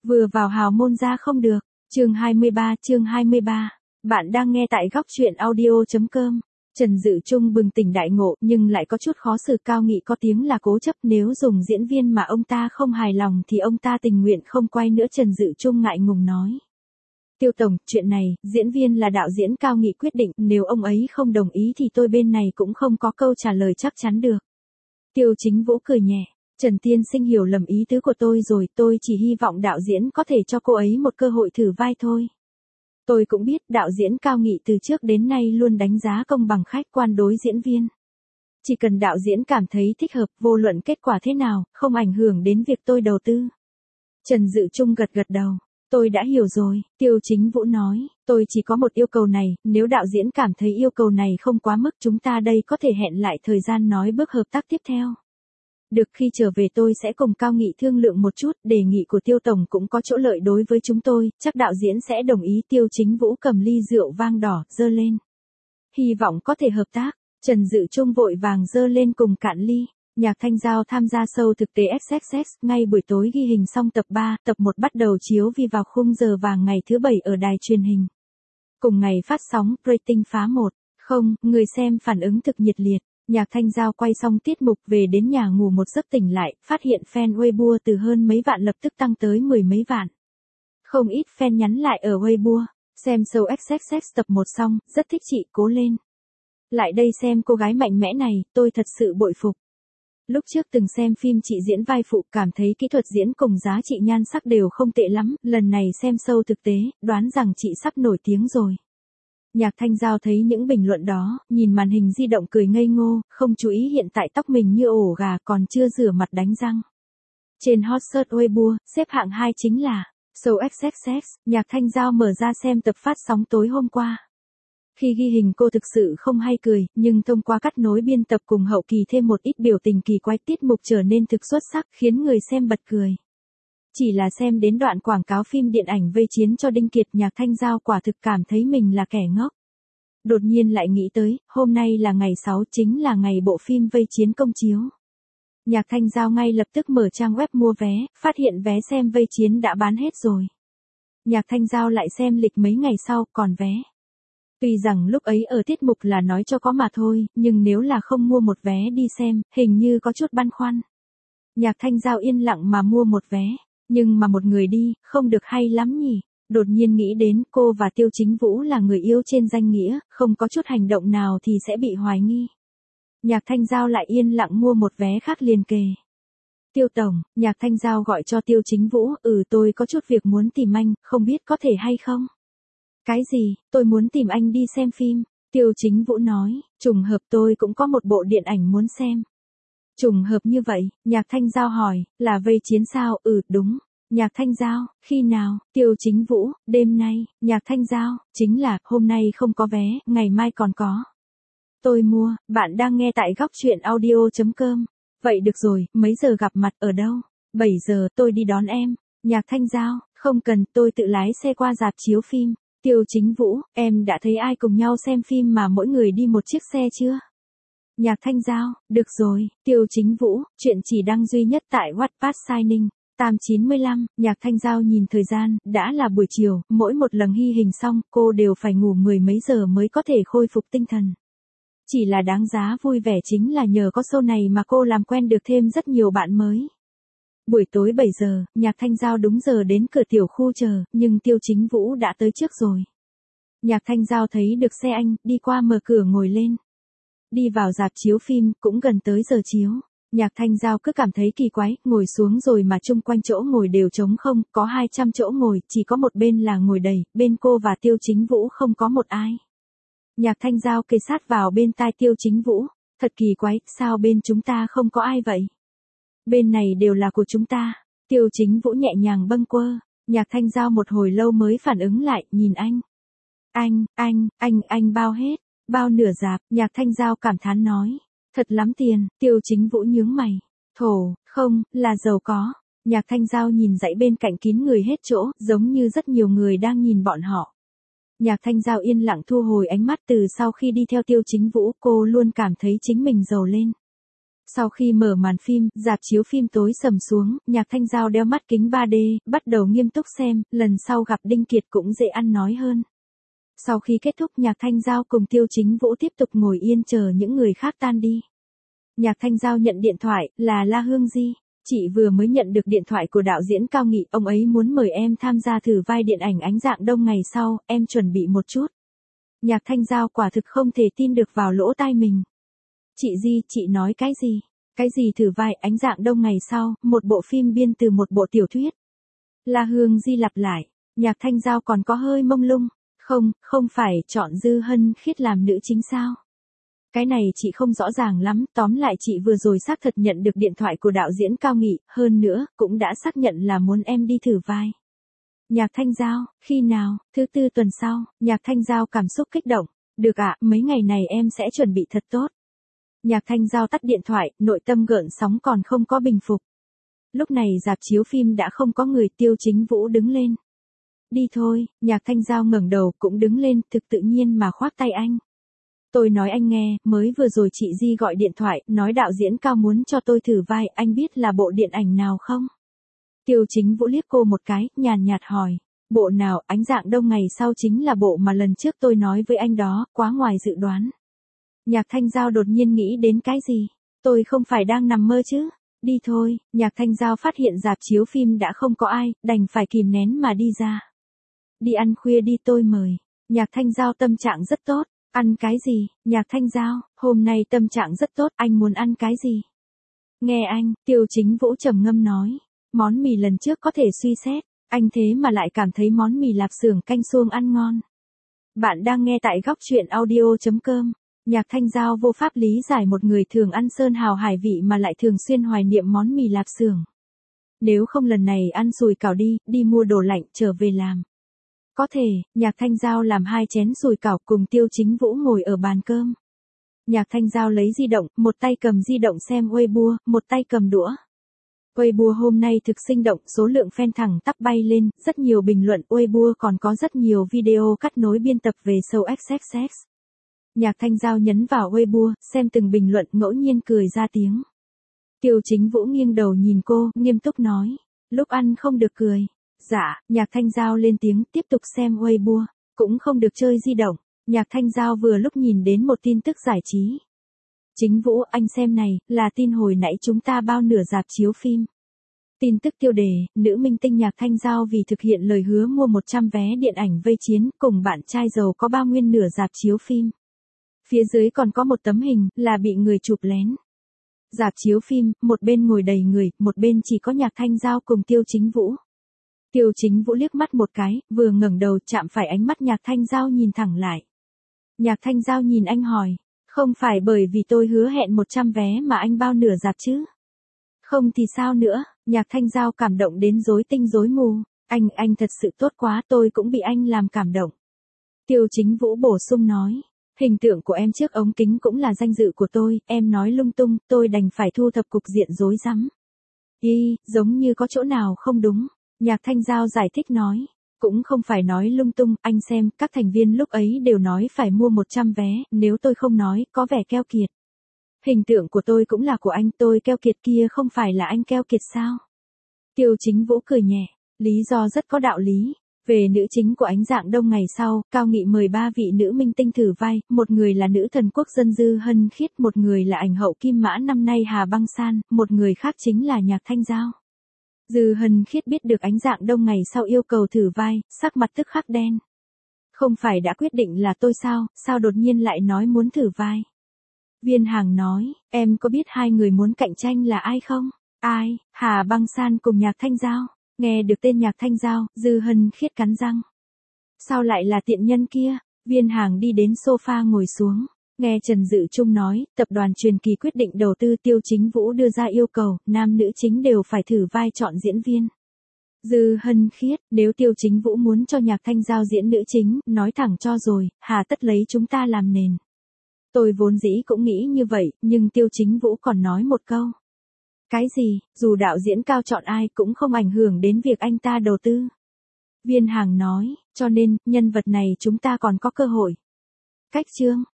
Vừa vào hào môn ra không được. Chương 23. Bạn đang nghe tại góc truyện audio.com. Trần Dự Trung bừng tỉnh đại ngộ, nhưng lại có chút khó xử. Cao Nghị có tiếng là cố chấp, nếu dùng diễn viên mà ông ta không hài lòng thì ông ta tình nguyện không quay nữa. Trần Dự Trung ngại ngùng nói. Tiêu tổng, chuyện này, diễn viên là đạo diễn Cao Nghị quyết định, nếu ông ấy không đồng ý thì tôi bên này cũng không có câu trả lời chắc chắn được. Tiêu Chính Vũ cười nhẹ. Trần tiên sinh hiểu lầm ý tứ của tôi rồi, tôi chỉ hy vọng đạo diễn có thể cho cô ấy một cơ hội thử vai thôi. Tôi cũng biết đạo diễn Cao Nghị từ trước đến nay luôn đánh giá công bằng khách quan đối diễn viên. Chỉ cần đạo diễn cảm thấy thích hợp, vô luận kết quả thế nào, không ảnh hưởng đến việc tôi đầu tư. Trần Dự Trung gật đầu. Tôi đã hiểu rồi, Tiêu Chính Vũ nói, tôi chỉ có một yêu cầu này, nếu đạo diễn cảm thấy yêu cầu này không quá mức chúng ta đây có thể hẹn lại thời gian nói bước hợp tác tiếp theo. Được, khi trở về tôi sẽ cùng Cao Nghị thương lượng một chút, đề nghị của Tiêu tổng cũng có chỗ lợi đối với chúng tôi, chắc đạo diễn sẽ đồng ý. Tiêu Chính Vũ cầm ly rượu vang đỏ, giơ lên. Hy vọng có thể hợp tác. Trần Dự Trung vội vàng giơ lên cùng cạn ly. Nhạc Thanh Giao tham gia show thực tế XXX, ngay buổi tối ghi hình xong tập 3, tập 1 bắt đầu chiếu vào khung giờ vàng ngày thứ 7 ở đài truyền hình. Cùng ngày phát sóng, rating phá 1. Không, người xem phản ứng thực nhiệt liệt. Nhạc Thanh Giao quay xong tiết mục về đến nhà ngủ một giấc tỉnh lại, phát hiện fan Weibo từ hơn mấy vạn lập tức tăng tới mười mấy vạn. Không ít fan nhắn lại ở Weibo, xem show XXX tập 1 xong, rất thích chị, cố lên. Lại đây xem cô gái mạnh mẽ này, tôi thật sự bội phục. Lúc trước từng xem phim chị diễn vai phụ, cảm thấy kỹ thuật diễn cùng giá trị nhan sắc đều không tệ lắm, lần này xem show thực tế, đoán rằng chị sắp nổi tiếng rồi. Nhạc Thanh Giao thấy những bình luận đó, nhìn màn hình di động cười ngây ngô, không chú ý hiện tại tóc mình như ổ gà còn chưa rửa mặt đánh răng. Trên hot search Weibo, xếp hạng 2 chính là show XXX, Nhạc Thanh Giao mở ra xem tập phát sóng tối hôm qua. Khi ghi hình cô thực sự không hay cười, nhưng thông qua cắt nối biên tập cùng hậu kỳ thêm một ít biểu tình kỳ quái, tiết mục trở nên thực xuất sắc, khiến người xem bật cười. Chỉ là xem đến đoạn quảng cáo phim điện ảnh Vây Chiến cho Đinh Kiệt, Nhạc Thanh Giao quả thực cảm thấy mình là kẻ ngốc. Đột nhiên lại nghĩ tới, hôm nay là ngày 6, chính là ngày bộ phim Vây Chiến công chiếu. Nhạc Thanh Giao ngay lập tức mở trang web mua vé, phát hiện vé xem Vây Chiến đã bán hết rồi. Nhạc Thanh Giao lại xem lịch mấy ngày sau, còn vé. Tuy rằng lúc ấy ở tiết mục là nói cho có mà thôi, nhưng nếu là không mua một vé đi xem, hình như có chút băn khoăn. Nhạc Thanh Giao yên lặng mà mua một vé, nhưng mà một người đi, không được hay lắm nhỉ. Đột nhiên nghĩ đến cô và Tiêu Chính Vũ là người yêu trên danh nghĩa, không có chút hành động nào thì sẽ bị hoài nghi. Nhạc Thanh Giao lại yên lặng mua một vé khác liền kề. Tiêu tổng, Nhạc Thanh Giao gọi cho Tiêu Chính Vũ, tôi có chút việc muốn tìm anh, không biết có thể hay không? Cái gì, tôi muốn tìm anh đi xem phim. Tiêu Chính Vũ nói, trùng hợp tôi cũng có một bộ điện ảnh muốn xem. Trùng hợp như vậy, Nhạc Thanh Giao hỏi, là Vây Chiến sao? Đúng. Nhạc Thanh Giao, khi nào? Tiêu Chính Vũ, đêm nay. Nhạc Thanh Giao, chính là, hôm nay không có vé, ngày mai còn có. Tôi mua, bạn đang nghe tại góc truyện audio.com. Vậy được rồi, mấy giờ gặp mặt ở đâu? 7 giờ, tôi đi đón em. Nhạc Thanh Giao, không cần, tôi tự lái xe qua rạp chiếu phim. Tiêu Chính Vũ, em đã thấy ai cùng nhau xem phim mà mỗi người đi một chiếc xe chưa? Nhạc Thanh Giao, được rồi. Tiêu Chính Vũ, chuyện chỉ đăng duy nhất tại Wattpad Signing. Tam 95, Nhạc Thanh Giao nhìn thời gian, đã là buổi chiều, mỗi một lần ghi hình xong, cô đều phải ngủ mười mấy giờ mới có thể khôi phục tinh thần. Chỉ là đáng giá vui vẻ chính là nhờ có show này mà cô làm quen được thêm rất nhiều bạn mới. Buổi tối 7 giờ, Nhạc Thanh Giao đúng giờ đến cửa tiểu khu chờ, nhưng Tiêu Chính Vũ đã tới trước rồi. Nhạc Thanh Giao thấy được xe anh, đi qua mở cửa ngồi lên. Đi vào rạp chiếu phim, cũng gần tới giờ chiếu. Nhạc Thanh Giao cứ cảm thấy kỳ quái, ngồi xuống rồi mà chung quanh chỗ ngồi đều trống không, có 200 chỗ ngồi, chỉ có một bên là ngồi đầy, bên cô và Tiêu Chính Vũ không có một ai. Nhạc Thanh Giao kề sát vào bên tai Tiêu Chính Vũ, thật kỳ quái, sao bên chúng ta không có ai vậy? Bên này đều là của chúng ta. Tiêu Chính Vũ nhẹ nhàng bâng quơ. Nhạc Thanh Giao một hồi lâu mới phản ứng lại, nhìn anh. Anh bao hết. Bao nửa rạp, Nhạc Thanh Giao cảm thán nói. Thật lắm tiền. Tiêu Chính Vũ nhướng mày. Thổ, không, là giàu có. Nhạc Thanh Giao nhìn dãy bên cạnh kín người hết chỗ, giống như rất nhiều người đang nhìn bọn họ. Nhạc Thanh Giao yên lặng thu hồi ánh mắt, từ sau khi đi theo Tiêu Chính Vũ, cô luôn cảm thấy chính mình giàu lên. Sau khi mở màn phim, rạp chiếu phim tối sầm xuống, Nhạc Thanh Giao đeo mắt kính 3D, bắt đầu nghiêm túc xem, lần sau gặp Đinh Kiệt cũng dễ ăn nói hơn. Sau khi kết thúc, Nhạc Thanh Giao cùng Tiêu Chính Vũ tiếp tục ngồi yên chờ những người khác tan đi. Nhạc Thanh Giao nhận điện thoại, là La Hương Di. Chị vừa mới nhận được điện thoại của đạo diễn Cao Nghị, ông ấy muốn mời em tham gia thử vai điện ảnh Ánh Dạng Đông ngày sau, em chuẩn bị một chút. Nhạc Thanh Giao quả thực không thể tin được vào lỗ tai mình. Chị Di, chị nói cái gì? Cái gì thử vai Ánh Dạng Đông ngày sau, một bộ phim biên từ một bộ tiểu thuyết? La Hương Di lặp lại, Nhạc Thanh Giao còn có hơi mông lung. Không phải chọn Dư Hân Khiết làm nữ chính sao? Cái này chị không rõ ràng lắm, tóm lại chị vừa rồi xác thật nhận được điện thoại của đạo diễn Cao Nghị, hơn nữa, cũng đã xác nhận là muốn em đi thử vai. Nhạc Thanh Giao, khi nào? Thứ tư tuần sau. Nhạc Thanh Giao cảm xúc kích động. Được ạ, mấy ngày này em sẽ chuẩn bị thật tốt. Nhạc Thanh Giao tắt điện thoại, nội tâm gợn sóng còn không có bình phục. Lúc này rạp chiếu phim đã không có người, Tiêu Chính Vũ đứng lên. Đi thôi, Nhạc Thanh Giao ngẩng đầu cũng đứng lên, thực tự nhiên mà khoác tay anh. Tôi nói anh nghe, mới vừa rồi chị Di gọi điện thoại, nói đạo diễn Cao muốn cho tôi thử vai, anh biết là bộ điện ảnh nào không? Tiêu Chính Vũ liếc cô một cái, nhàn nhạt hỏi. Bộ nào? Ánh Dạng Đông ngày sau chính là bộ mà lần trước tôi nói với anh đó, quá ngoài dự đoán. Nhạc Thanh Giao đột nhiên nghĩ đến cái gì? Tôi không phải đang nằm mơ chứ? Đi thôi, Nhạc Thanh Giao phát hiện rạp chiếu phim đã không có ai, đành phải kìm nén mà đi ra. Đi ăn khuya đi, tôi mời. Nhạc Thanh Giao tâm trạng rất tốt. Ăn cái gì? Nhạc Thanh Giao, hôm nay tâm trạng rất tốt, anh muốn ăn cái gì? Nghe anh, Tiêu Chính Vũ trầm ngâm nói. Món mì lần trước có thể suy xét, anh thế mà lại cảm thấy món mì lạp xưởng canh suông ăn ngon. Bạn đang nghe tại góc truyện audio.com. Nhạc Thanh Giao vô pháp lý giải một người thường ăn sơn hào hải vị mà lại thường xuyên hoài niệm món mì lạp xưởng. Nếu không lần này ăn sùi cảo đi mua đồ lạnh trở về làm. Có thể, Nhạc Thanh Giao làm 2 chén sùi cảo cùng Tiêu Chính Vũ ngồi ở bàn cơm. Nhạc Thanh Giao lấy di động, một tay cầm di động xem Weibo, một tay cầm đũa. Weibo hôm nay thực sinh động, số lượng fan thẳng tắp bay lên, rất nhiều bình luận, Weibo còn có rất nhiều video cắt nối biên tập về show XXX. Nhạc Thanh Giao nhấn vào Weibo, xem từng bình luận, ngẫu nhiên cười ra tiếng. Tiêu Chính Vũ nghiêng đầu nhìn cô, nghiêm túc nói, lúc ăn không được cười. Dạ, Nhạc Thanh Giao lên tiếng, tiếp tục xem Weibo, cũng không được chơi di động. Nhạc Thanh Giao vừa lúc nhìn đến một tin tức giải trí. Chính Vũ, anh xem này, là tin hồi nãy chúng ta bao nửa rạp chiếu phim. Tin tức tiêu đề, nữ minh tinh Nhạc Thanh Giao vì thực hiện lời hứa mua 100 vé điện ảnh Vây Chiến, cùng bạn trai giàu có bao nguyên nửa rạp chiếu phim. Phía dưới còn có một tấm hình, là bị người chụp lén. Rạp chiếu phim, một bên ngồi đầy người, một bên chỉ có Nhạc Thanh Giao cùng Tiêu Chính Vũ. Tiêu Chính Vũ liếc mắt một cái, vừa ngẩng đầu chạm phải ánh mắt Nhạc Thanh Giao nhìn thẳng lại. Nhạc Thanh Giao nhìn anh hỏi, không phải bởi vì tôi hứa hẹn 100 vé mà anh bao nửa rạp chứ? Không thì sao nữa? Nhạc Thanh Giao cảm động đến rối tinh rối mù. Anh thật sự tốt quá, tôi cũng bị anh làm cảm động. Tiêu Chính Vũ bổ sung nói, hình tượng của em trước ống kính cũng là danh dự của tôi, em nói lung tung, tôi đành phải thu thập cục diện rối rắm. Giống như có chỗ nào không đúng. Nhạc Thanh Giao giải thích nói, cũng không phải nói lung tung, anh xem, các thành viên lúc ấy đều nói phải mua 100 vé, nếu tôi không nói, có vẻ keo kiệt. Hình tượng của tôi cũng là của anh, tôi keo kiệt kia không phải là anh keo kiệt sao? Tiêu Chính Vũ cười nhẹ, lý do rất có đạo lý. Về nữ chính của Ánh Dạng Đông ngày sau, Cao Nghị mời 3 vị nữ minh tinh thử vai, một người là nữ thần quốc dân Dư Hân Khiết, một người là ảnh hậu Kim Mã năm nay Hà Băng San, một người khác chính là Nhạc Thanh Giao. Dư Hân Khiết biết được Ánh Dạng Đông ngày sau yêu cầu thử vai, sắc mặt tức khắc đen. Không phải đã quyết định là tôi sao đột nhiên lại nói muốn thử vai? Viên Hàng nói, em có biết 2 người muốn cạnh tranh là ai không? Ai? Hà Băng San cùng Nhạc Thanh Giao. Nghe được tên Nhạc Thanh Giao, Dư Hân Khiết cắn răng. Sao lại là tiện nhân kia? Viên Hàng đi đến sofa ngồi xuống. Nghe Trần Dự Trung nói, tập đoàn Truyền Kỳ quyết định đầu tư, Tiêu Chính Vũ đưa ra yêu cầu, nam nữ chính đều phải thử vai chọn diễn viên. Dư Hân Khiết, nếu Tiêu Chính Vũ muốn cho Nhạc Thanh Giao diễn nữ chính, nói thẳng cho rồi, hà tất lấy chúng ta làm nền. Tôi vốn dĩ cũng nghĩ như vậy, nhưng Tiêu Chính Vũ còn nói một câu. Cái gì, dù đạo diễn Cao chọn ai cũng không ảnh hưởng đến việc anh ta đầu tư. Viên Hàng nói, cho nên, nhân vật này chúng ta còn có cơ hội. Cách chương.